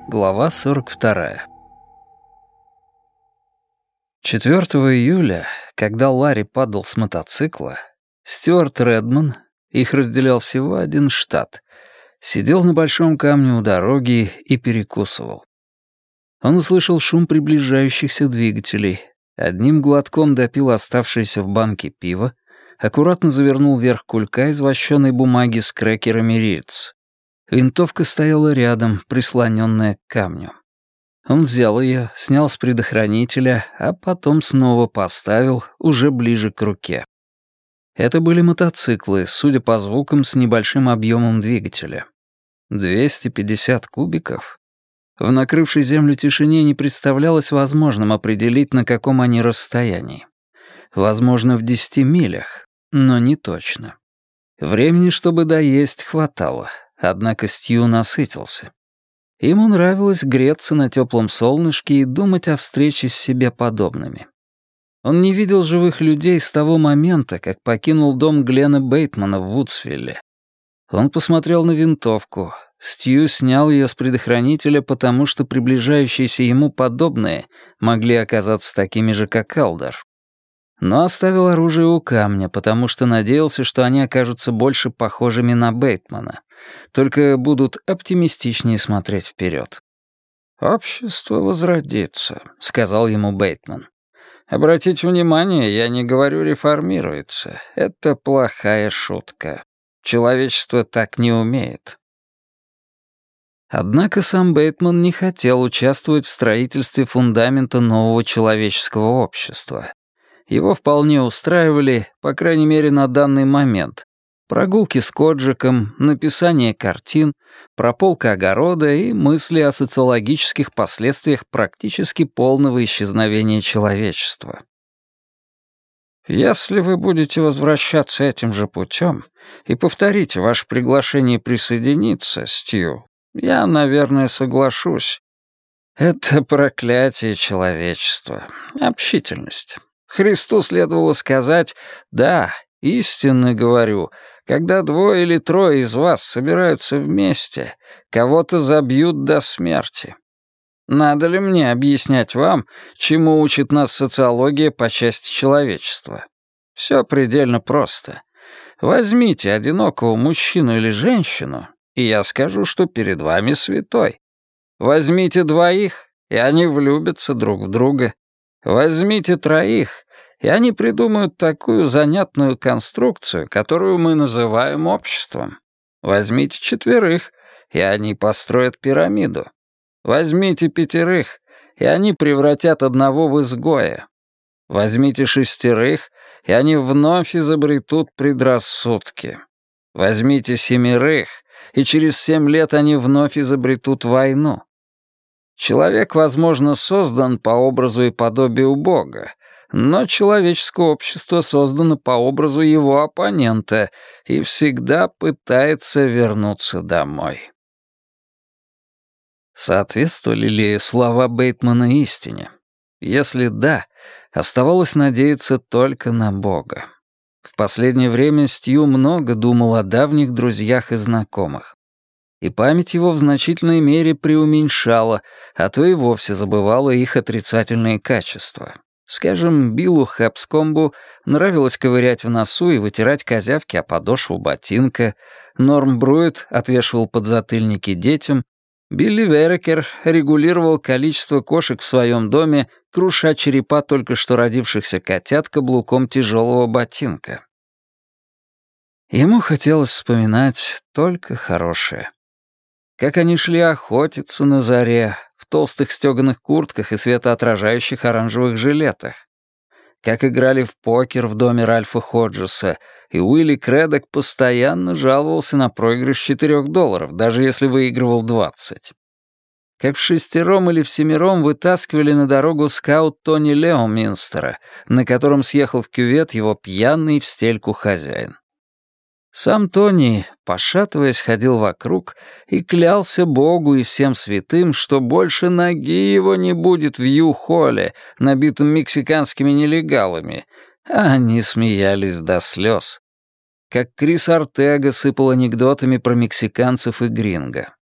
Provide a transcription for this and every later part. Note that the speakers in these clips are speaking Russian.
Глава 42. 4 июля, когда Ларри падал с мотоцикла, Стюарт Редман, их разделял всего один штат, сидел на большом камне у дороги и перекусывал. Он услышал шум приближающихся двигателей, одним глотком допил оставшееся в банке пиво, аккуратно завернул верх кулька из вощеной бумаги с крекерами Ритц. Винтовка стояла рядом, прислоненная к камню. Он взял ее, снял с предохранителя, а потом снова поставил, уже ближе к руке. Это были мотоциклы, судя по звукам, с небольшим объемом двигателя. 250 кубиков. В накрывшей землю тишине не представлялось возможным определить, на каком они расстоянии. Возможно, в 10 милях, но не точно. Времени, чтобы доесть, хватало, однако Стью насытился. Ему нравилось греться на теплом солнышке и думать о встрече с себе подобными. Он не видел живых людей с того момента, как покинул дом Глена Бейтмана в Вудсвилле. Он посмотрел на винтовку. Стью снял ее с предохранителя, потому что приближающиеся ему подобные могли оказаться такими же, как Алдер. Но оставил оружие у камня, потому что надеялся, что они окажутся больше похожими на Бейтмана, только будут оптимистичнее смотреть вперед. «Общество возродится», — сказал ему Бейтман. «Обратите внимание, я не говорю реформируется. Это плохая шутка. Человечество так не умеет». Однако сам Бейтман не хотел участвовать в строительстве фундамента нового человеческого общества. Его вполне устраивали, по крайней мере, на данный момент, прогулки с Коджиком, написание картин, прополка огорода и мысли о социологических последствиях практически полного исчезновения человечества. «Если вы будете возвращаться этим же путем и повторите ваше приглашение присоединиться, Стью, я, наверное, соглашусь. Это проклятие человечества, общительность». Христу следовало сказать: «Да, истинно говорю, когда 2 или 3 из вас собираются вместе, кого-то забьют до смерти». Надо ли мне объяснять вам, чему учит нас социология по части человечества? Все предельно просто. Возьмите одинокого мужчину или женщину, и я скажу, что перед вами святой. Возьмите 2, и они влюбятся друг в друга. Возьмите 3, и они придумают такую занятную конструкцию, которую мы называем обществом. Возьмите 4, и они построят пирамиду. Возьмите 5, и они превратят одного в изгоя. Возьмите 6, и они вновь изобретут предрассудки. Возьмите 7, и через 7 лет они вновь изобретут войну. Человек, возможно, создан по образу и подобию Бога, но человеческое общество создано по образу его оппонента и всегда пытается вернуться домой. Соответствовали ли слова Бейтмана истине? Если да, оставалось надеяться только на Бога. В последнее время Стью много думал о давних друзьях и знакомых. И память его в значительной мере преуменьшала, а то и вовсе забывала их отрицательные качества. Скажем, Биллу Хэпскомбу нравилось ковырять в носу и вытирать козявки о подошву ботинка, Норм Бруит отвешивал подзатыльники детям, Билли Верекер регулировал количество кошек в своем доме, круша черепа только что родившихся котят каблуком тяжелого ботинка. Ему хотелось вспоминать только хорошее. Как они шли охотиться на заре, в толстых стёганых куртках и светоотражающих оранжевых жилетах. Как играли в покер в доме Ральфа Ходжеса, и Уилли Кредок постоянно жаловался на проигрыш $4, даже если выигрывал 20. Как в 6 или в 7 вытаскивали на дорогу скаут Тони Леоминстера, на котором съехал в кювет его пьяный в стельку хозяин. Сам Тони, пошатываясь, ходил вокруг и клялся Богу и всем святым, что больше ноги его не будет в Ю-Холле, набитом мексиканскими нелегалами, а они смеялись до слез. Как Крис Ортега сыпал анекдотами про мексиканцев и гринго.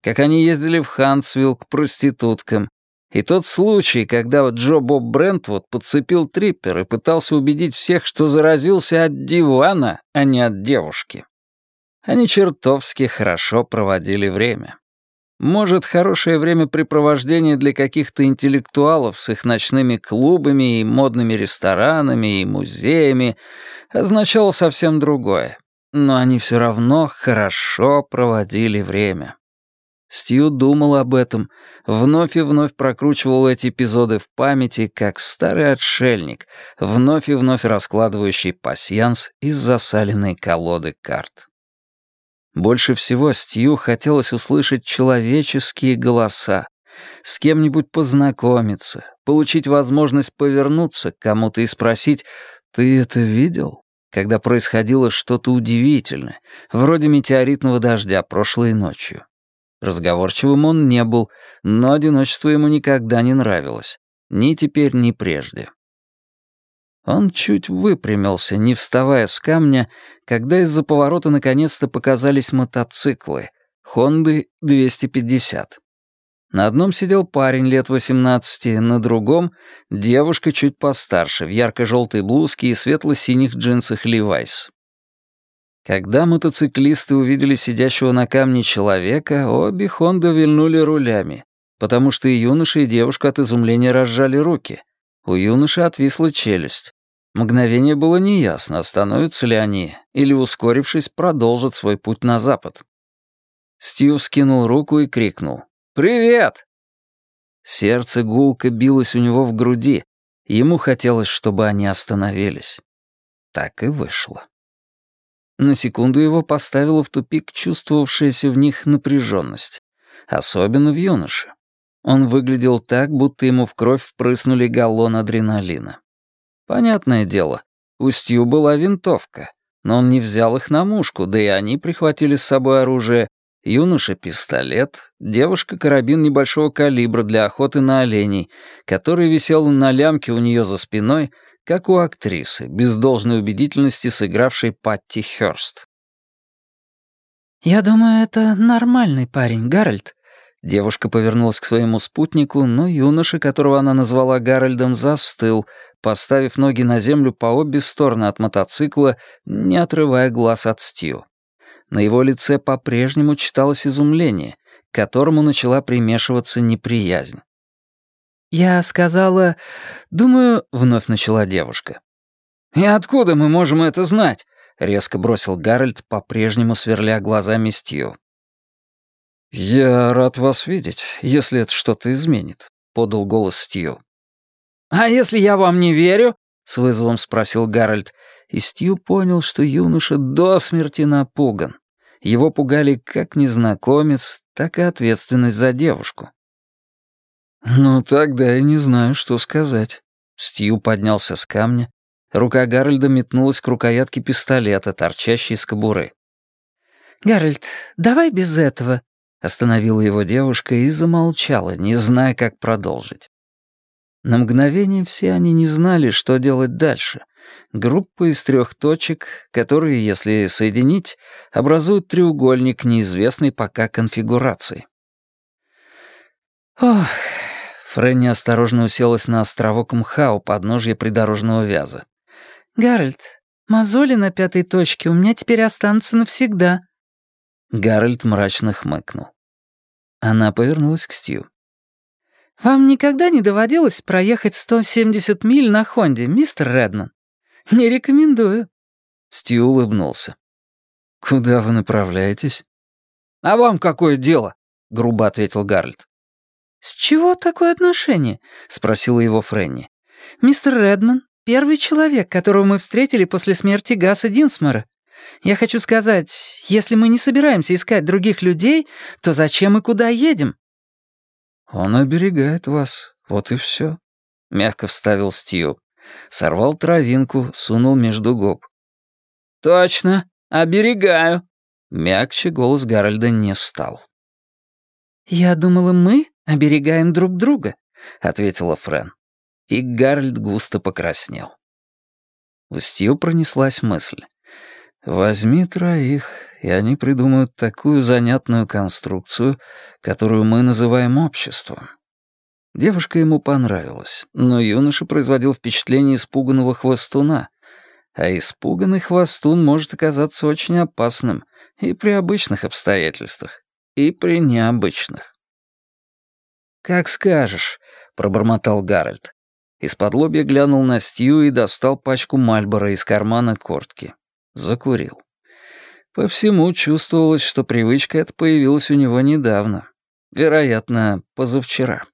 как они ездили в Хантсвилл к проституткам, и тот случай, когда Джо Боб Брентвуд подцепил триппер и пытался убедить всех, что заразился от дивана, а не от девушки. Они чертовски хорошо проводили время. Может, хорошее времяпрепровождение для каких-то интеллектуалов с их ночными клубами и модными ресторанами и музеями означало совсем другое. Но они все равно хорошо проводили время. Стью думал об этом, вновь и вновь прокручивал эти эпизоды в памяти, как старый отшельник, вновь и вновь раскладывающий пасьянс из засаленной колоды карт. Больше всего Стью хотелось услышать человеческие голоса, с кем-нибудь познакомиться, получить возможность повернуться к кому-то и спросить: «Ты это видел?» Когда происходило что-то удивительное, вроде метеоритного дождя прошлой ночью. Разговорчивым он не был, но одиночество ему никогда не нравилось. Ни теперь, ни прежде. Он чуть выпрямился, не вставая с камня, когда из-за поворота наконец-то показались мотоциклы «Хонды 250». На одном сидел парень лет 18, на другом — девушка чуть постарше, в ярко-желтой блузке и светло-синих джинсах «Левайс». Когда мотоциклисты увидели сидящего на камне человека, обе «Хонды» вильнули рулями, потому что и юноша, и девушка от изумления разжали руки. У юноши отвисла челюсть. Мгновение было неясно, остановятся ли они, или, ускорившись, продолжат свой путь на запад. Стью вскинул руку и крикнул: «Привет!» Сердце гулко билось у него в груди. Ему хотелось, чтобы они остановились. Так и вышло. На секунду его поставила в тупик чувствовавшаяся в них напряженность. Особенно в юноше. Он выглядел так, будто ему в кровь впрыснули галлон адреналина. Понятное дело, у Стью была винтовка, но он не взял их на мушку, да и они прихватили с собой оружие. Юноша — пистолет, девушка — карабин небольшого калибра для охоты на оленей, который висел на лямке у нее за спиной, как у актрисы, без должной убедительности сыгравшей Патти Хёрст. «Я думаю, это нормальный парень, Гарольд». Девушка повернулась к своему спутнику, но юноша, которого она назвала Гарольдом, застыл, поставив ноги на землю по обе стороны от мотоцикла, не отрывая глаз от Стью. На его лице по-прежнему читалось изумление, к которому начала примешиваться неприязнь. «Я сказала... Думаю...» — вновь начала девушка. «И откуда мы можем это знать?» — резко бросил Гарольд, по-прежнему сверля глазами Стью. «Я рад вас видеть, если это что-то изменит», — подал голос Стью. «А если я вам не верю?» — с вызовом спросил Гарольд, и Стью понял, что юноша до смерти напуган. Его пугали как незнакомец, так и ответственность за девушку. «Ну, тогда я не знаю, что сказать». Стью поднялся с камня. Рука Гарольда метнулась к рукоятке пистолета, торчащей из кобуры. «Гарольд, давай без этого», — остановила его девушка и замолчала, не зная, как продолжить. На мгновение все они не знали, что делать дальше. Группа из 3 точек, которые, если соединить, образуют треугольник неизвестной пока конфигурации. «Ох...» Фрэнни осторожно уселась на островок мха у подножья придорожного вяза. «Гарольд, мозоли на 5 точке у меня теперь останутся навсегда». Гарольд мрачно хмыкнул. Она повернулась к Стью. «Вам никогда не доводилось проехать 170 миль на Хонде, мистер Редман? Не рекомендую». Стью улыбнулся. «Куда вы направляетесь?» «А вам какое дело?» — грубо ответил Гарольд. «С чего такое отношение?» — спросила его Фрэнни. «Мистер Редман — первый человек, которого мы встретили после смерти Гаса Динсмора. Я хочу сказать, если мы не собираемся искать других людей, то зачем и куда едем?» «Он оберегает вас, вот и все», — мягко вставил Стью. Сорвал травинку, сунул между губ. «Точно, оберегаю». Мягче голос Гарольда не стал. «Я думала, мы оберегаем друг друга», — ответила Фрэн. И Гарольд густо покраснел. У Стью пронеслась мысль. «Возьми 3, и они придумают такую занятную конструкцию, которую мы называем обществом. Девушка ему понравилась, но юноша производил впечатление испуганного хвостуна, а испуганный хвостун может оказаться очень опасным и при обычных обстоятельствах, и при необычных. «Как скажешь», — пробормотал Гарольд. Из-под-лобья глянул на Стью и достал пачку Мальборо из кармана куртки. Закурил. По всему чувствовалось, что привычка эта появилась у него недавно. Вероятно, позавчера.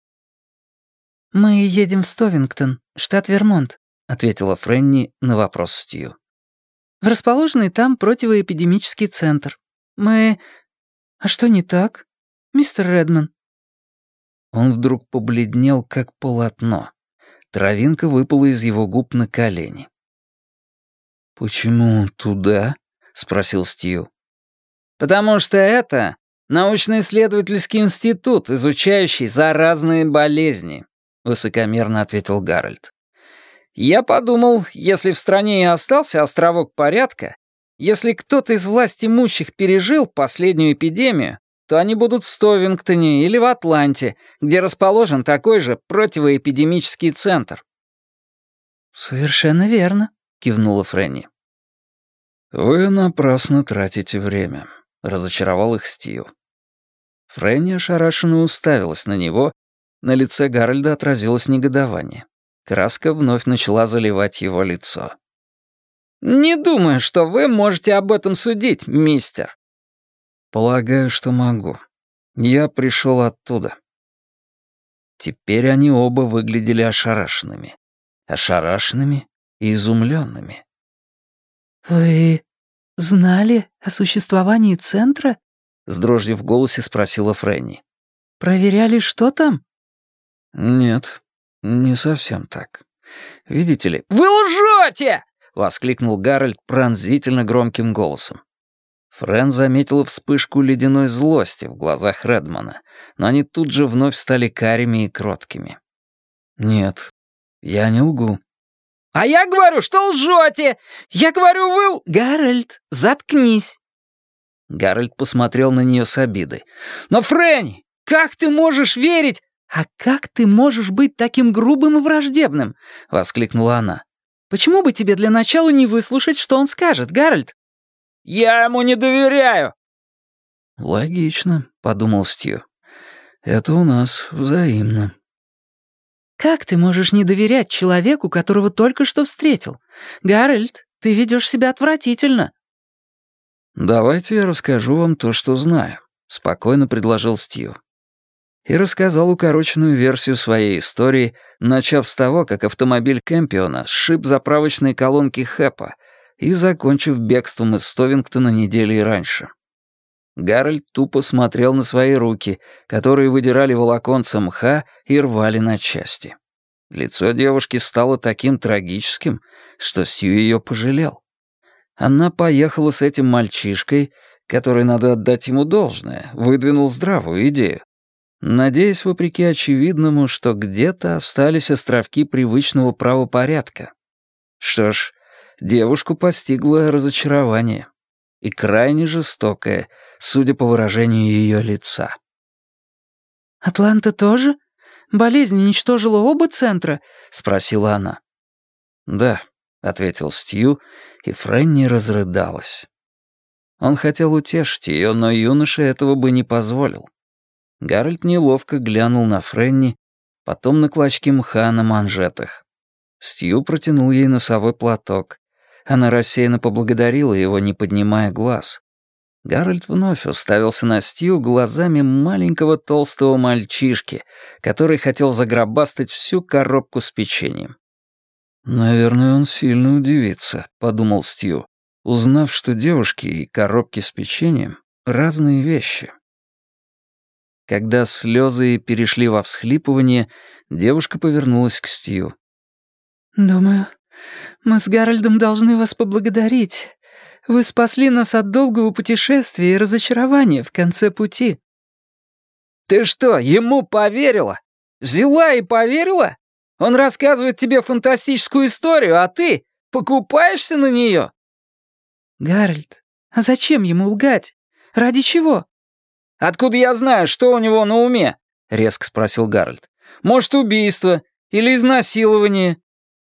«Мы едем в Стовингтон, штат Вермонт», — ответила Фрэнни на вопрос Стью. «В расположенный там противоэпидемический центр. Мы... А что не так, мистер Редман?» Он вдруг побледнел, как полотно. Травинка выпала из его губ на колени. «Почему туда?» — спросил Стью. «Потому что это научно-исследовательский институт, изучающий заразные болезни», — высокомерно ответил Гарольд. «Я подумал, если в стране и остался островок порядка, если кто-то из властимущих пережил последнюю эпидемию, то они будут в Стовингтоне или в Атланте, где расположен такой же противоэпидемический центр». «Совершенно верно», — кивнула Фрэнни. «Вы напрасно тратите время», — разочаровал их Стью. Фрэнни ошарашенно уставилась на него, на лице Гарольда отразилось негодование. Краска вновь начала заливать его лицо. «Не думаю, что вы можете об этом судить, мистер». «Полагаю, что могу. Я пришел оттуда». Теперь они оба выглядели ошарашенными. Ошарашенными и изумленными. «Вы знали о существовании центра?» — с дрожью в голосе спросила Фрэнни. «Проверяли, что там?» «Нет, не совсем так. Видите ли...» «Вы лжете!» — воскликнул Гарольд пронзительно громким голосом. Фрэн заметила вспышку ледяной злости в глазах Редмана, но они тут же вновь стали карими и кроткими. «Нет, я не лгу». «А я говорю, что лжете! Я говорю, вы...» «Гарольд, заткнись!» Гарольд посмотрел на нее с обидой. «Но, Фрэнни, как ты можешь верить...» «А как ты можешь быть таким грубым и враждебным?» — воскликнула она. «Почему бы тебе для начала не выслушать, что он скажет, Гарольд?» «Я ему не доверяю!» «Логично», — подумал Стью. «Это у нас взаимно». «Как ты можешь не доверять человеку, которого только что встретил? Гарольд, ты ведешь себя отвратительно». «Давайте я расскажу вам то, что знаю», — спокойно предложил Стью. И рассказал укороченную версию своей истории, начав с того, как автомобиль Кэмпиона сшиб заправочные колонки Хэпа и закончив бегством из Стовингтона недели раньше. Гарольд тупо смотрел на свои руки, которые выдирали волоконца мха и рвали на части. Лицо девушки стало таким трагическим, что Стью ее пожалел. Она поехала с этим мальчишкой, который, надо отдать ему должное, выдвинул здравую идею, надеясь, вопреки очевидному, что где-то остались островки привычного правопорядка. Что ж, девушку постигло разочарование. И крайне жестокое, судя по выражению ее лица. «Атланта тоже? Болезнь уничтожила оба центра?» — спросила она. «Да», — ответил Стью, и Фрэнни разрыдалась. Он хотел утешить ее, но юноша этого бы не позволил. Гарольд неловко глянул на Фрэнни, потом на клочки мха на манжетах. Стью протянул ей носовой платок. Она рассеянно поблагодарила его, не поднимая глаз. Гарольд вновь уставился на Стью глазами маленького толстого мальчишки, который хотел загробастать всю коробку с печеньем. «Наверное, он сильно удивится», — подумал Стью, узнав, что девушки и коробки с печеньем — разные вещи. Когда слезы перешли во всхлипывание, девушка повернулась к Стью. «Думаю, мы с Гарольдом должны вас поблагодарить. Вы спасли нас от долгого путешествия и разочарования в конце пути». «Ты что, ему поверила? Взяла и поверила? Он рассказывает тебе фантастическую историю, а ты покупаешься на нее?» «Гарольд, А зачем ему лгать? Ради чего?» «Откуда я знаю, что у него на уме?» — резко спросил Гарольд. «Может, убийство или изнасилование?»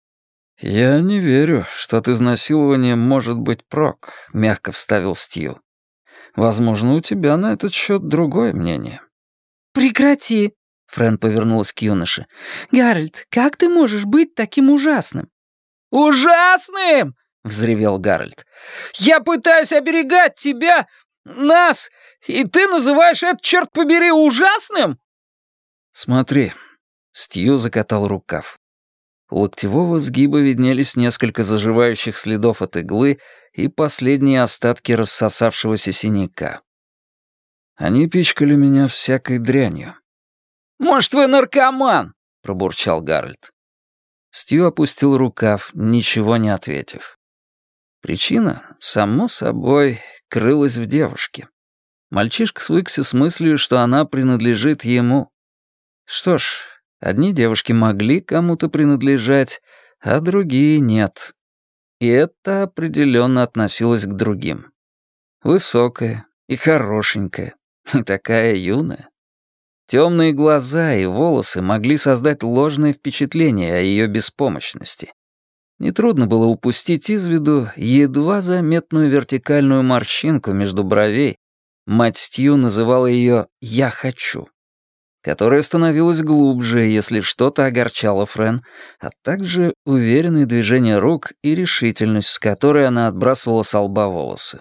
«Я не верю, что от изнасилования может быть прок», — мягко вставил Стью. «Возможно, у тебя на этот счет другое мнение». «Прекрати!» — Френ повернулась к юноше. «Гарольд, как ты можешь быть таким ужасным?» «Ужасным!» — взревел Гарольд. «Я пытаюсь оберегать тебя, нас, и ты называешь это, черт побери, ужасным?» «Смотри», — Стью закатал рукав. У локтевого сгиба виднелись несколько заживающих следов от иглы и последние остатки рассосавшегося синяка. Они пичкали меня всякой дрянью. «Может, вы наркоман?» — пробурчал Гарольд. Стью опустил рукав, ничего не ответив. Причина, само собой, крылась в девушке. Мальчишка свыкся с мыслью, что она принадлежит ему. Что ж, одни девушки могли кому-то принадлежать, а другие нет. И это определенно относилось к другим. Высокая и хорошенькая, и такая юная. Темные глаза и волосы могли создать ложное впечатление о ее беспомощности. Нетрудно было упустить из виду едва заметную вертикальную морщинку между бровей, мать Стью называла ее «я хочу», которая становилась глубже, если что-то огорчало Френ, а также уверенные движения рук и решительность, с которой она отбрасывала со лба волосы.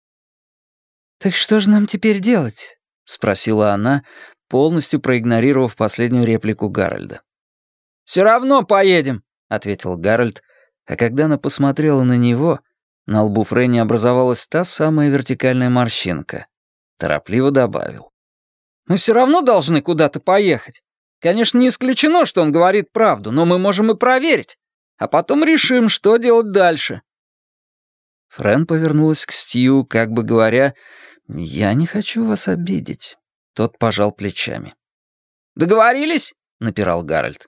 «Так что же нам теперь делать?» — спросила она, полностью проигнорировав последнюю реплику Гарольда. «Все равно поедем», — ответил Гарольд, а когда она посмотрела на него, на лбу Фрэнни образовалась та самая вертикальная морщинка. Торопливо добавил. «Мы все равно должны куда-то поехать. Конечно, не исключено, что он говорит правду, но мы можем и проверить, а потом решим, что делать дальше». Фрэн повернулась к Стью, как бы говоря, «Я не хочу вас обидеть». Тот пожал плечами. «Договорились?» — напирал Гарольд.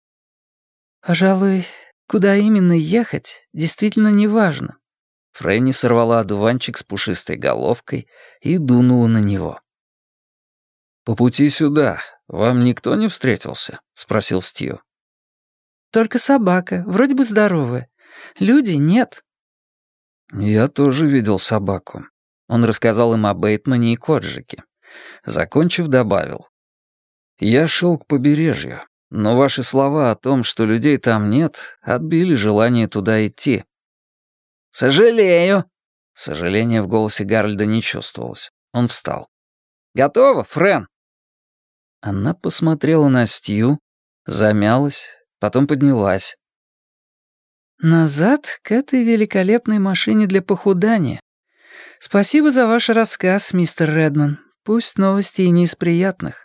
«Пожалуй, куда именно ехать, действительно неважно». Фрэнни сорвала одуванчик с пушистой головкой и дунула на него. «По пути сюда вам никто не встретился?» — спросил Стью. «Только собака, вроде бы здоровая. Люди нет». «Я тоже видел собаку». Он рассказал им о Бейтмане и Коджике. Закончив, добавил. «Я шел к побережью, но ваши слова о том, что людей там нет, отбили желание туда идти». «Сожалею». Сожаления в голосе Гарольда не чувствовалось. Он встал. «Готово, Френ?» Она посмотрела на Стью, замялась, потом поднялась. «Назад к этой великолепной машине для похудания. Спасибо за ваш рассказ, мистер Редман. Пусть новости и не из приятных».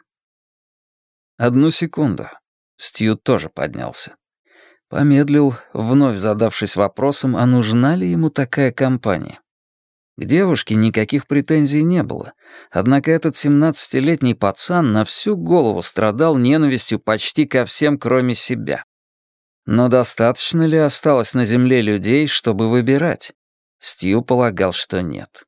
«Одну секунду». Стью тоже поднялся. Помедлил, вновь задавшись вопросом, а нужна ли ему такая компания. К девушке никаких претензий не было, однако этот 17-летний пацан на всю голову страдал ненавистью почти ко всем, кроме себя. Но достаточно ли осталось на земле людей, чтобы выбирать? Стью полагал, что нет.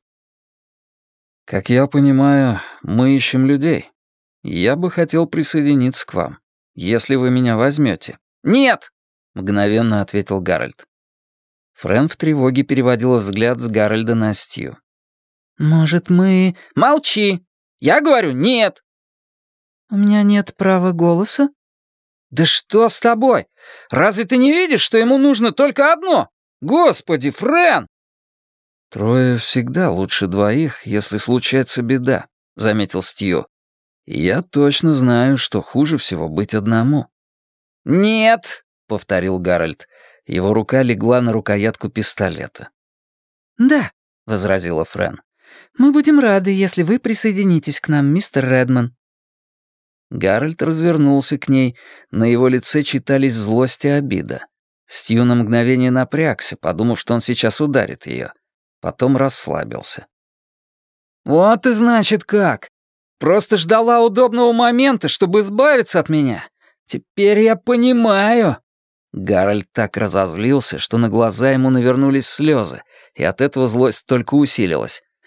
«Как я понимаю, мы ищем людей. Я бы хотел присоединиться к вам, если вы меня возьмете». «Нет!» — мгновенно ответил Гарольд. Фрэн в тревоге переводила взгляд с Гарольда на Стью. «Может, мы...» «Молчи! Я говорю, нет!» «У меня нет права голоса?» «Да что с тобой? Разве ты не видишь, что ему нужно только одно? Господи, Фрэн!» «Трое всегда лучше двоих, если случается беда», — заметил Стью. «И я точно знаю, что хуже всего быть одному». «Нет», — повторил Гарольд. Его рука легла на рукоятку пистолета. «Да», — возразила Фрэн. «Мы будем рады, если вы присоединитесь к нам, мистер Редман». Гарольд развернулся к ней, на его лице читались злость и обида. Стью на мгновение напрягся, подумав, что он сейчас ударит ее. Потом расслабился. «Вот и значит как. Просто ждала удобного момента, чтобы избавиться от меня. Теперь я понимаю». Гарольд так разозлился, что на глаза ему навернулись слезы, и от этого злость только усилилась.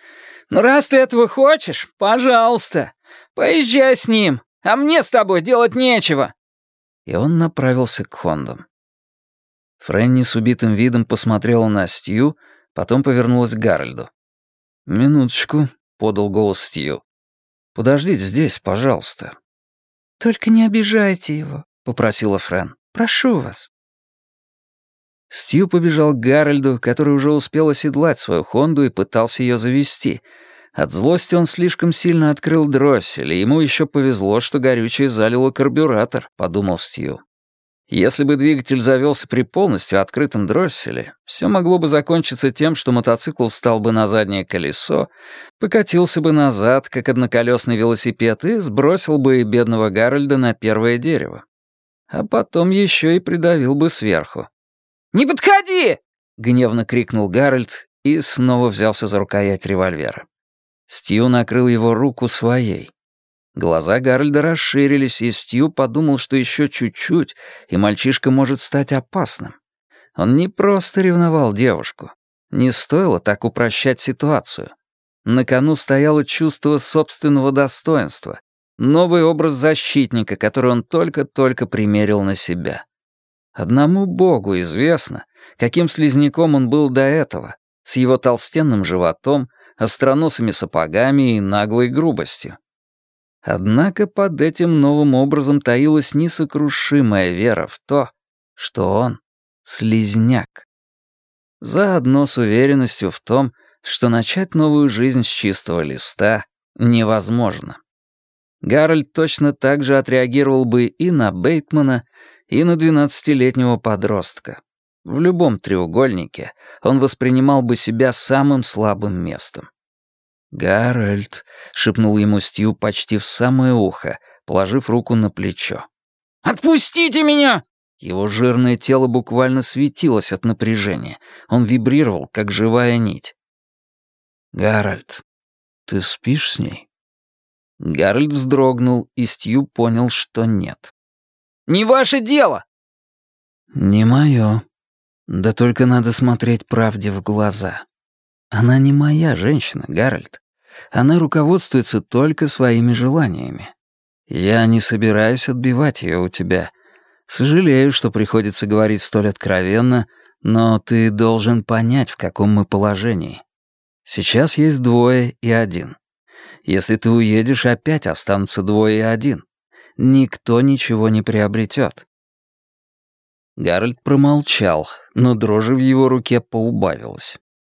«Ну, раз ты этого хочешь, пожалуйста, поезжай с ним, а мне с тобой делать нечего». И он направился к Хондам. Фрэнни с убитым видом посмотрела на Стью, потом повернулась к Гарольду. «Минуточку», — подал голос Стью. «Подождите здесь, пожалуйста». «Только не обижайте его», — попросила Фрэн. «Прошу вас». Стью побежал к Гарольду, который уже успел оседлать свою Хонду и пытался ее завести. От злости он слишком сильно открыл дроссель, и ему еще повезло, что горючее залило карбюратор, подумал Стью. Если бы двигатель завелся при полностью открытом дросселе, все могло бы закончиться тем, что мотоцикл встал бы на заднее колесо, покатился бы назад, как одноколесный велосипед, и сбросил бы бедного Гарольда на первое дерево. А потом еще и придавил бы сверху. «Не подходи!» — гневно крикнул Гарольд и снова взялся за рукоять револьвера. Стью накрыл его руку своей. Глаза Гарольда расширились, и Стью подумал, что еще чуть-чуть, и мальчишка может стать опасным. Он не просто ревновал девушку. Не стоило так упрощать ситуацию. На кону стояло чувство собственного достоинства, новый образ защитника, который он только-только примерил на себя. Одному Богу известно, каким слизняком он был до этого, с его толстенным животом, остроносыми сапогами и наглой грубостью. Однако под этим новым образом таилась несокрушимая вера в то, что он — слизняк. Заодно с уверенностью в том, что начать новую жизнь с чистого листа невозможно. Гарольд точно так же отреагировал бы и на Бейтмана, и на 12-летнего подростка. В любом треугольнике он воспринимал бы себя самым слабым местом. «Гарольд», — шепнул ему Стью почти в самое ухо, положив руку на плечо. «Отпустите меня!» Его жирное тело буквально светилось от напряжения. Он вибрировал, как живая нить. «Гарольд, ты спишь с ней?» Гарольд вздрогнул, и Стью понял, что нет. «Не ваше дело!» «Не мое. Да только надо смотреть правде в глаза. Она не моя женщина, Гарольд. Она руководствуется только своими желаниями. Я не собираюсь отбивать ее у тебя. Сожалею, что приходится говорить столь откровенно, но ты должен понять, в каком мы положении. Сейчас есть 2 и 1. Если ты уедешь, опять останутся 2 и 1. Никто ничего не приобретет». Гарольд промолчал, но дрожи в его руке поубавилась.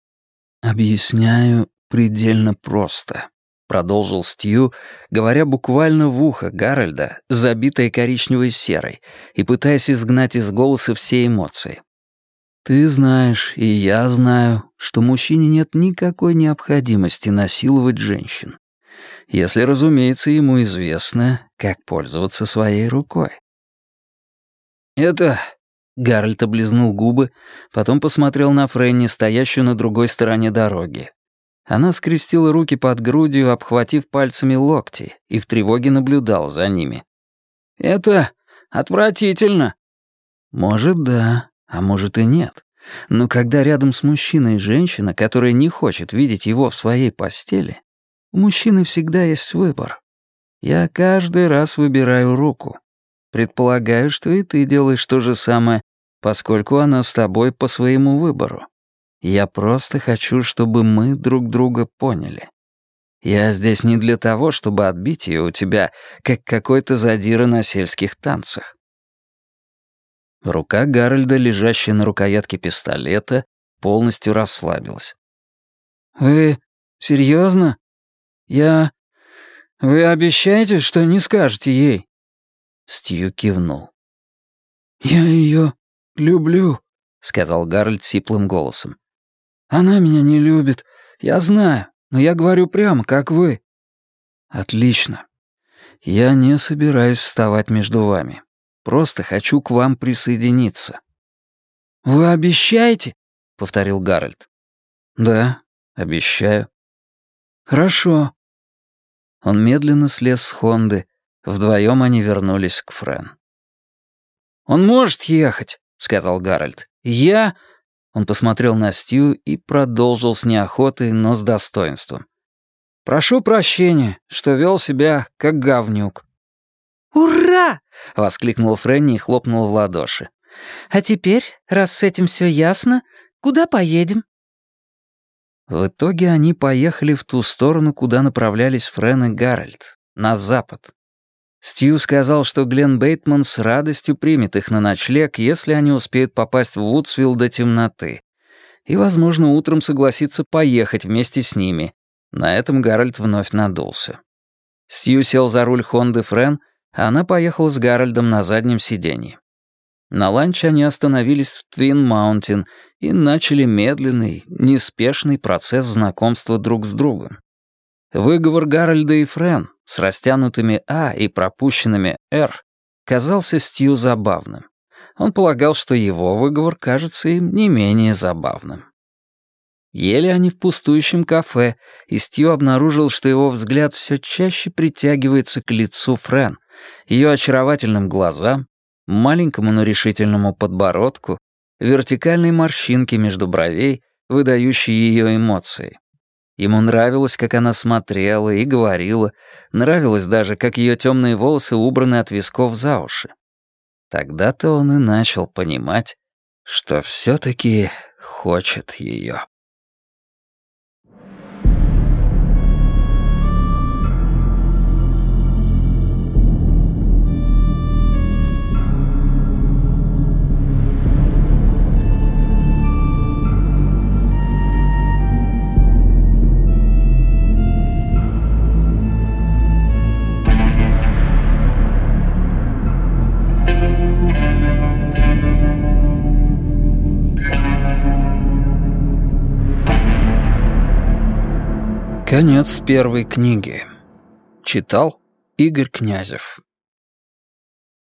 «Объясняю предельно просто», — продолжил Стью, говоря буквально в ухо Гарольда, забитое коричневой серой, и пытаясь изгнать из голоса все эмоции. «Ты знаешь, и я знаю, что мужчине нет никакой необходимости насиловать женщин, если, разумеется, ему известно, как пользоваться своей рукой». «Это...» — Гарольд облизнул губы, потом посмотрел на Фрэнни, стоящую на другой стороне дороги. Она скрестила руки под грудью, обхватив пальцами локти, и в тревоге наблюдал за ними. «Это отвратительно». «Может, да, а может и нет. Но когда рядом с мужчиной женщина, которая не хочет видеть его в своей постели, у мужчины всегда есть выбор. Я каждый раз выбираю руку. Предполагаю, что и ты делаешь то же самое, поскольку она с тобой по своему выбору. Я просто хочу, чтобы мы друг друга поняли. Я здесь не для того, чтобы отбить ее у тебя, как какой-то задира на сельских танцах». Рука Гарольда, лежащая на рукоятке пистолета, полностью расслабилась. «Вы серьезно? Вы обещаете, что не скажете ей?» Стью кивнул. «Я ее люблю», — сказал Гарольд сиплым голосом. «Она меня не любит, я знаю, но я говорю прямо, как вы». «Отлично. Я не собираюсь вставать между вами. Просто хочу к вам присоединиться». «Вы обещаете?» — повторил Гарольд. «Да, обещаю». «Хорошо». Он медленно слез с Хонды. Вдвоем они вернулись к Фрэн. «Он может ехать», — сказал Гарольд. «Я...» Он посмотрел на Стью и продолжил с неохотой, но с достоинством. Прошу прощения, что вел себя как говнюк». «Ура!» — воскликнула Фрэнни и хлопнула в ладоши. «А теперь, раз с этим все ясно, куда поедем?» В итоге они поехали в ту сторону, куда направлялись Фрэн и Гарольд, на запад. Стью сказал, что Глен Бейтман с радостью примет их на ночлег, если они успеют попасть в Вудсвилл до темноты. И, возможно, утром согласится поехать вместе с ними. На этом Гарольд вновь надулся. Стью сел за руль Хонды Фрэн, а она поехала с Гарольдом на заднем сиденье. На ланч они остановились в Твин-Маунтин и начали медленный, неспешный процесс знакомства друг с другом. Выговор Гарольда и Фрэн с растянутыми «а» и пропущенными «р» казался Стью забавным. Он полагал, что его выговор кажется им не менее забавным. Ели они в пустующем кафе, и Стью обнаружил, что его взгляд все чаще притягивается к лицу Фрэн, ее очаровательным глазам, маленькому, но решительному подбородку, вертикальной морщинке между бровей, выдающей ее эмоции. Ему нравилось, как она смотрела и говорила, нравилось даже, как ее темные волосы убраны от висков за уши. Тогда-то он и начал понимать, что все-таки хочет ее. Конец первой книги. Читал Игорь Князев.